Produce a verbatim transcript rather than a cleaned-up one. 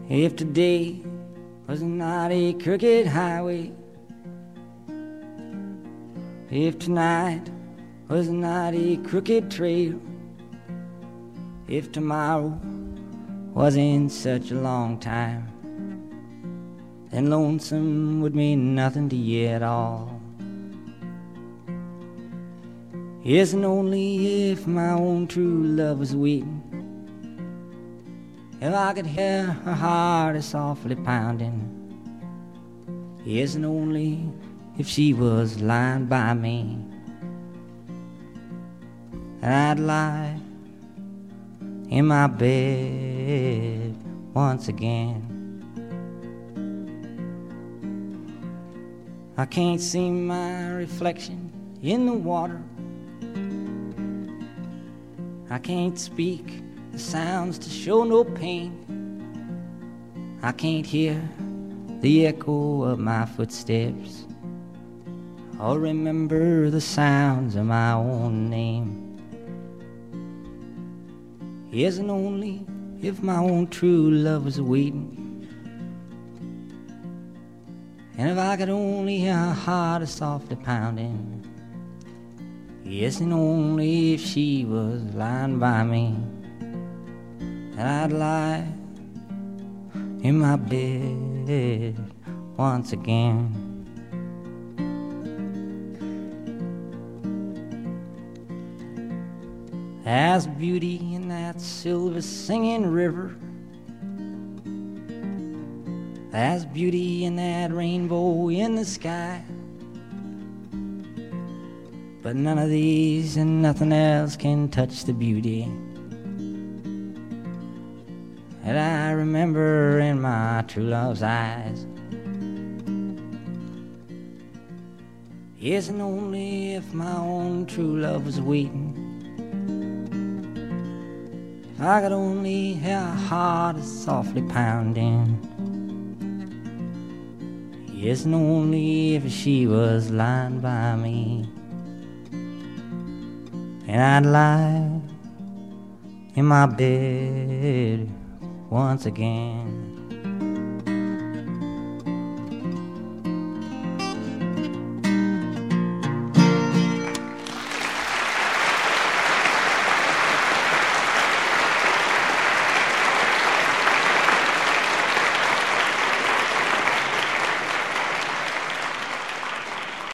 If today was not a crooked highway, if tonight was not a crooked trail, if tomorrow wasn't such a long time, then lonesome would mean nothing to you at all. Yes, and only if my own true love was waiting, if I could hear her heart softly pounding. Yes, and only if she was lying by me, and I'd lie in my bed once again. I can't see my reflection in the water, I can't speak the sounds to show no pain, I can't hear the echo of my footsteps or remember the sounds of my own name. Yes, and only if my own true love was waiting, and if I could only hear her heart softly pounding. Yes, and only if she was lying by me, and I'd lie in my bed once again. There's beauty in that silver singing river, there's beauty in that rainbow in the sky, but none of these and nothing else can touch the beauty that I remember in my true love's eyes. Yes, and only if my own true love was waiting, if I could only hear her heart softly pounding. Yes, and only if she was lying by me, and I'd lie in my bed once again.